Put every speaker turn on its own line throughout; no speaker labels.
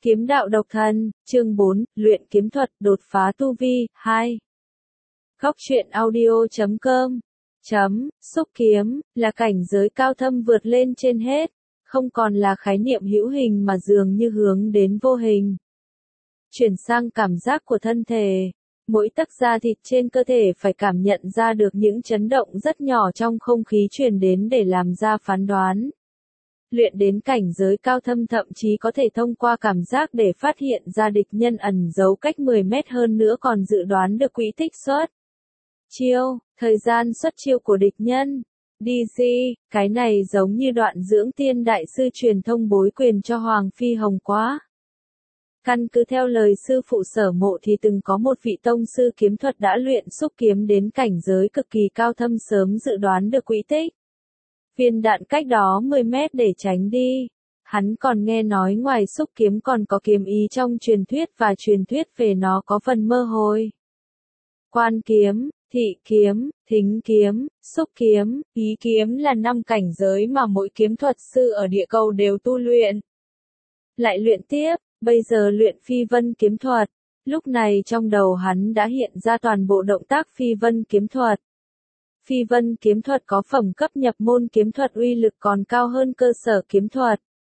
Kiếm đạo độc thân, chương 4, luyện kiếm thuật, đột phá tu vi, 2. Góc truyện audio.com Xúc kiếm, là cảnh giới cao thâm vượt lên trên hết, không còn là khái niệm hữu hình mà dường như hướng đến vô hình. Chuyển sang cảm giác của thân thể, mỗi tấc da thịt trên cơ thể phải cảm nhận ra được những chấn động rất nhỏ trong không khí truyền đến để làm ra phán đoán. Luyện đến cảnh giới cao thâm thậm chí có thể thông qua cảm giác để phát hiện ra địch nhân ẩn giấu cách 10 mét hơn nữa còn dự đoán được quỹ tích xuất chiêu, thời gian xuất chiêu của địch nhân. DG, cái này giống như đoạn dưỡng tiên đại sư truyền thông bối quyền cho Hoàng Phi Hồng quá. Căn cứ theo lời sư phụ Sở Mộ thì từng có một vị tông sư kiếm thuật đã luyện xúc kiếm đến cảnh giới cực kỳ cao thâm sớm dự đoán được quỹ tích viên đạn cách đó 10 mét để tránh đi. Hắn còn nghe nói ngoài xúc kiếm còn có kiếm ý trong truyền thuyết và truyền thuyết về nó có phần mơ hồ. Quan kiếm, thị kiếm, thính kiếm, xúc kiếm, ý kiếm là 5 cảnh giới mà mỗi kiếm thuật sư ở địa cầu đều tu luyện. Lại luyện tiếp, bây giờ luyện phi vân kiếm thuật. Lúc này trong đầu hắn đã hiện ra toàn bộ động tác phi vân kiếm thuật. Phi vân kiếm thuật có phẩm cấp nhập môn kiếm thuật uy lực còn cao hơn cơ sở kiếm thuật.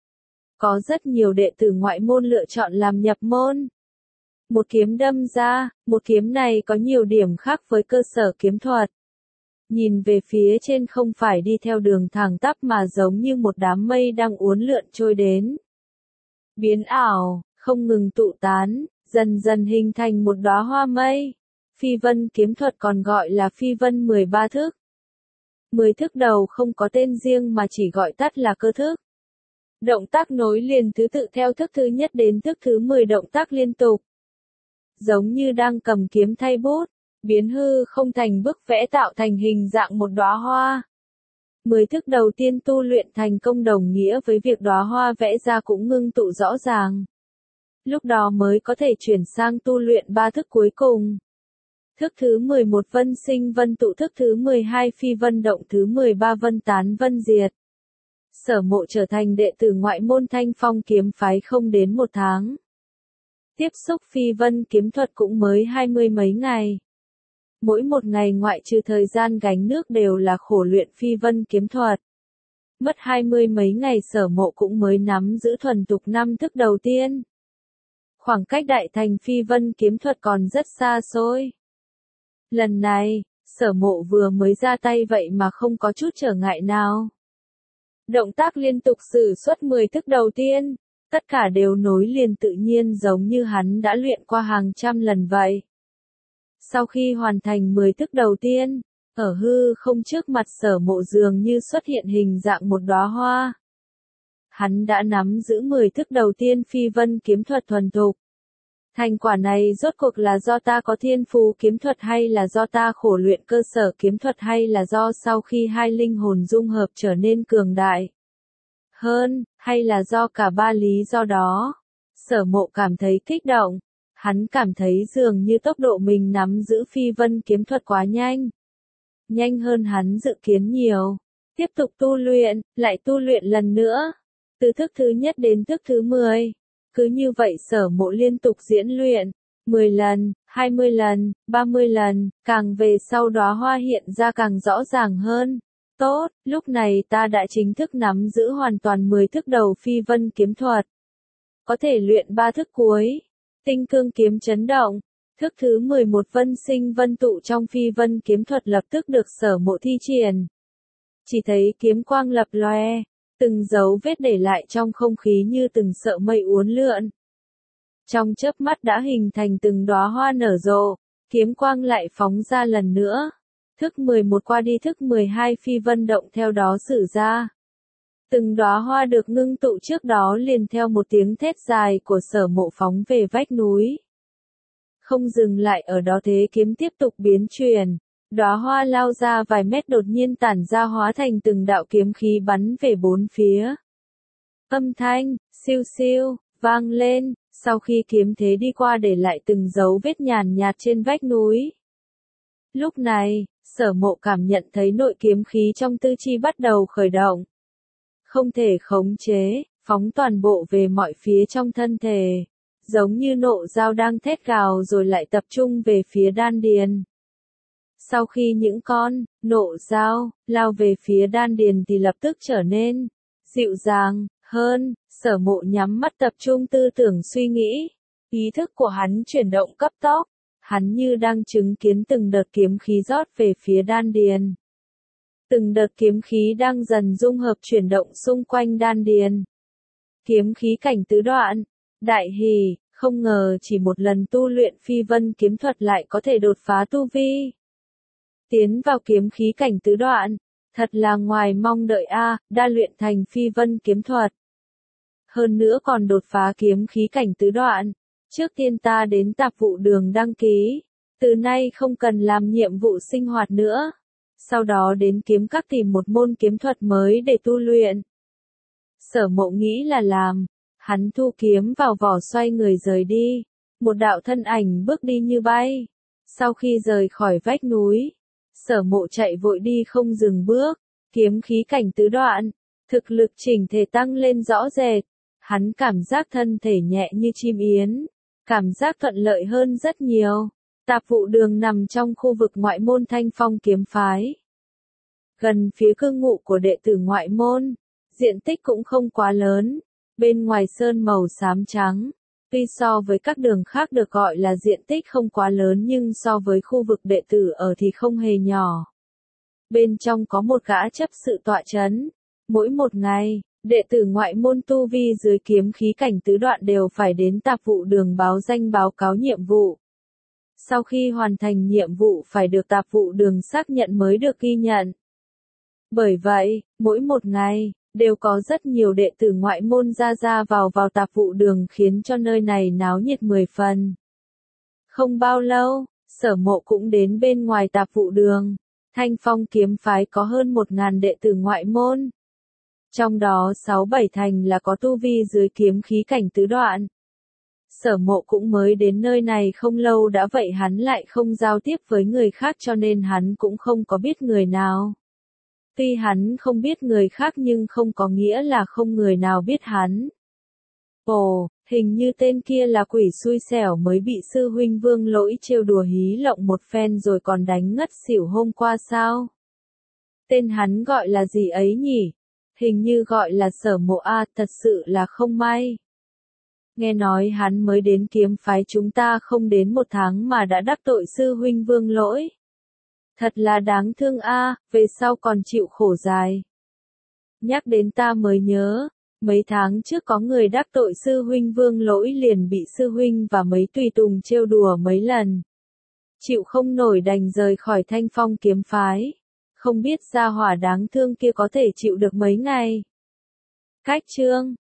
Có rất nhiều đệ tử ngoại môn lựa chọn làm nhập môn. Một kiếm đâm ra, một kiếm này có nhiều điểm khác với cơ sở kiếm thuật. Nhìn về phía trên không phải đi theo đường thẳng tắp mà giống như một đám mây đang uốn lượn trôi đến. Biến ảo, không ngừng tụ tán, dần dần hình thành một đóa hoa mây. Phi vân kiếm thuật còn gọi là phi vân 13 thức. 10 thức đầu không có tên riêng mà chỉ gọi tắt là cơ thức. Động tác nối liền thứ tự theo thức thứ nhất đến thức thứ 10 động tác liên tục. Giống như đang cầm kiếm thay bút, biến hư không thành bức vẽ tạo thành hình dạng một đóa hoa. 10 thức đầu tiên tu luyện thành công đồng nghĩa với việc đóa hoa vẽ ra cũng ngưng tụ rõ ràng. Lúc đó mới có thể chuyển sang tu luyện 3 thức cuối cùng. Thức thứ 11 vân sinh vân tụ, thức thứ 12 phi vân động, thứ 13 vân tán vân diệt. Sở Mộ trở thành đệ tử ngoại môn Thanh Phong kiếm phái không đến 1 tháng. Tiếp xúc phi vân kiếm thuật cũng mới 20 mấy ngày. Mỗi một ngày ngoại trừ thời gian gánh nước đều là khổ luyện phi vân kiếm thuật. Mất 20 mấy ngày Sở Mộ cũng mới nắm giữ thuần thục 5 thức đầu tiên. Khoảng cách đại thành phi vân kiếm thuật còn rất xa xôi. Lần này, Sở Mộ vừa mới ra tay vậy mà không có chút trở ngại nào. Động tác liên tục sử xuất 10 thức đầu tiên, tất cả đều nối liền tự nhiên giống như hắn đã luyện qua hàng trăm lần vậy. Sau khi hoàn thành 10 thức đầu tiên, ở hư không trước mặt Sở Mộ dường như xuất hiện hình dạng một đóa hoa. Hắn đã nắm giữ 10 thức đầu tiên phi vân kiếm thuật thuần thục. Thành quả này rốt cuộc là do ta có thiên phú kiếm thuật hay là do ta khổ luyện cơ sở kiếm thuật hay là do sau khi hai linh hồn dung hợp trở nên cường đại hơn, hay là do cả ba lý do đó. Sở Mộ cảm thấy kích động. Hắn cảm thấy dường như tốc độ mình nắm giữ phi vân kiếm thuật quá nhanh. Nhanh hơn hắn dự kiến nhiều. Tiếp tục tu luyện, lại tu luyện lần nữa. Từ thức thứ nhất đến thức thứ 10. Cứ như vậy Sở Mộ liên tục diễn luyện, 10 lần, 20 lần, 30 lần, càng về sau đóa hoa hiện ra càng rõ ràng hơn. Tốt, lúc này ta đã chính thức nắm giữ hoàn toàn 10 thức đầu phi vân kiếm thuật. Có thể luyện 3 thức cuối. Tinh cương kiếm chấn động, thức thứ 11 vân sinh vân tụ trong phi vân kiếm thuật lập tức được Sở Mộ thi triển. Chỉ thấy kiếm quang lập loè. Từng dấu vết để lại trong không khí như từng sợi mây uốn lượn. Trong chớp mắt đã hình thành từng đóa hoa nở rộ, kiếm quang lại phóng ra lần nữa. Thức 11 qua đi, thức 12 phi vân động theo đó sử ra. Từng đóa hoa được ngưng tụ trước đó liền theo một tiếng thét dài của Sở Mộ phóng về vách núi. Không dừng lại ở đó, thế kiếm tiếp tục biến chuyển. Đóa hoa lao ra vài mét đột nhiên tản ra hóa thành từng đạo kiếm khí bắn về bốn phía. Âm thanh, siêu siêu, vang lên, sau khi kiếm thế đi qua để lại từng dấu vết nhàn nhạt trên vách núi. Lúc này, Sở Mộ cảm nhận thấy nội kiếm khí trong tư chi bắt đầu khởi động. Không thể khống chế, phóng toàn bộ về mọi phía trong thân thể, giống như nộ dao đang thét gào rồi lại tập trung về phía đan điền. Sau khi những con nộ dao lao về phía đan điền thì lập tức trở nên dịu dàng hơn. Sở Mộ nhắm mắt tập trung tư tưởng suy nghĩ, ý thức của hắn chuyển động cấp tốc, hắn như đang chứng kiến từng đợt kiếm khí rót về phía đan điền. Từng đợt kiếm khí đang dần dung hợp chuyển động xung quanh đan điền. Kiếm khí cảnh tứ đoạn, đại hỉ, không ngờ chỉ một lần tu luyện phi vân kiếm thuật lại có thể đột phá tu vi. Tiến vào kiếm khí cảnh tứ đoạn, thật là ngoài mong đợi đã luyện thành phi vân kiếm thuật. Hơn nữa còn đột phá kiếm khí cảnh tứ đoạn. Trước tiên ta đến tạp vụ đường đăng ký, từ nay không cần làm nhiệm vụ sinh hoạt nữa. Sau đó đến kiếm các tìm một môn kiếm thuật mới để tu luyện. Sở Mộ nghĩ là làm, hắn thu kiếm vào vỏ xoay người rời đi. Một đạo thân ảnh bước đi như bay. Sau khi rời khỏi vách núi, Sở Mộ chạy vội đi không dừng bước, kiếm khí cảnh tứ đoạn, thực lực chỉnh thể tăng lên rõ rệt. Hắn cảm giác thân thể nhẹ như chim yến, cảm giác thuận lợi hơn rất nhiều. Tạp vụ đường nằm trong khu vực ngoại môn Thanh Phong kiếm phái. Gần phía cư ngụ của đệ tử ngoại môn, diện tích cũng không quá lớn, bên ngoài sơn màu xám trắng. Tuy so với các đường khác được gọi là diện tích không quá lớn nhưng so với khu vực đệ tử ở thì không hề nhỏ. Bên trong có một gã chấp sự tọa chấn. Mỗi một ngày, đệ tử ngoại môn tu vi dưới kiếm khí cảnh tứ đoạn đều phải đến tạp vụ đường báo danh báo cáo nhiệm vụ. Sau khi hoàn thành nhiệm vụ phải được tạp vụ đường xác nhận mới được ghi nhận. Bởi vậy, mỗi một ngày, đều có rất nhiều đệ tử ngoại môn ra vào tạp vụ đường khiến cho nơi này náo nhiệt 10 phần. Không bao lâu, Sở Mộ cũng đến bên ngoài tạp vụ đường. Thanh Phong kiếm phái có hơn 1000 đệ tử ngoại môn. Trong đó 6-7 thành là có tu vi dưới kiếm khí cảnh tứ đoạn. Sở Mộ cũng mới đến nơi này không lâu đã vậy hắn lại không giao tiếp với người khác cho nên hắn cũng không có biết người nào. Tuy hắn không biết người khác nhưng không có nghĩa là không người nào biết hắn. Ồ, hình như tên kia là quỷ xui xẻo mới bị sư huynh Vương Lỗi trêu đùa hí lộng một phen rồi còn đánh ngất xỉu hôm qua sao? Tên hắn gọi là gì ấy nhỉ? Hình như gọi là Sở Mộ thật sự là không may. Nghe nói hắn mới đến kiếm phái chúng ta không đến 1 tháng mà đã đắc tội sư huynh Vương Lỗi. Thật là đáng thương về sau còn chịu khổ dài. Nhắc đến ta mới nhớ, mấy tháng trước có người đắc tội sư huynh Vương Lỗi liền bị sư huynh và mấy tùy tùng trêu đùa mấy lần. Chịu không nổi đành rời khỏi Thanh Phong kiếm phái. Không biết gia hỏa đáng thương kia có thể chịu được mấy ngày. Cách chương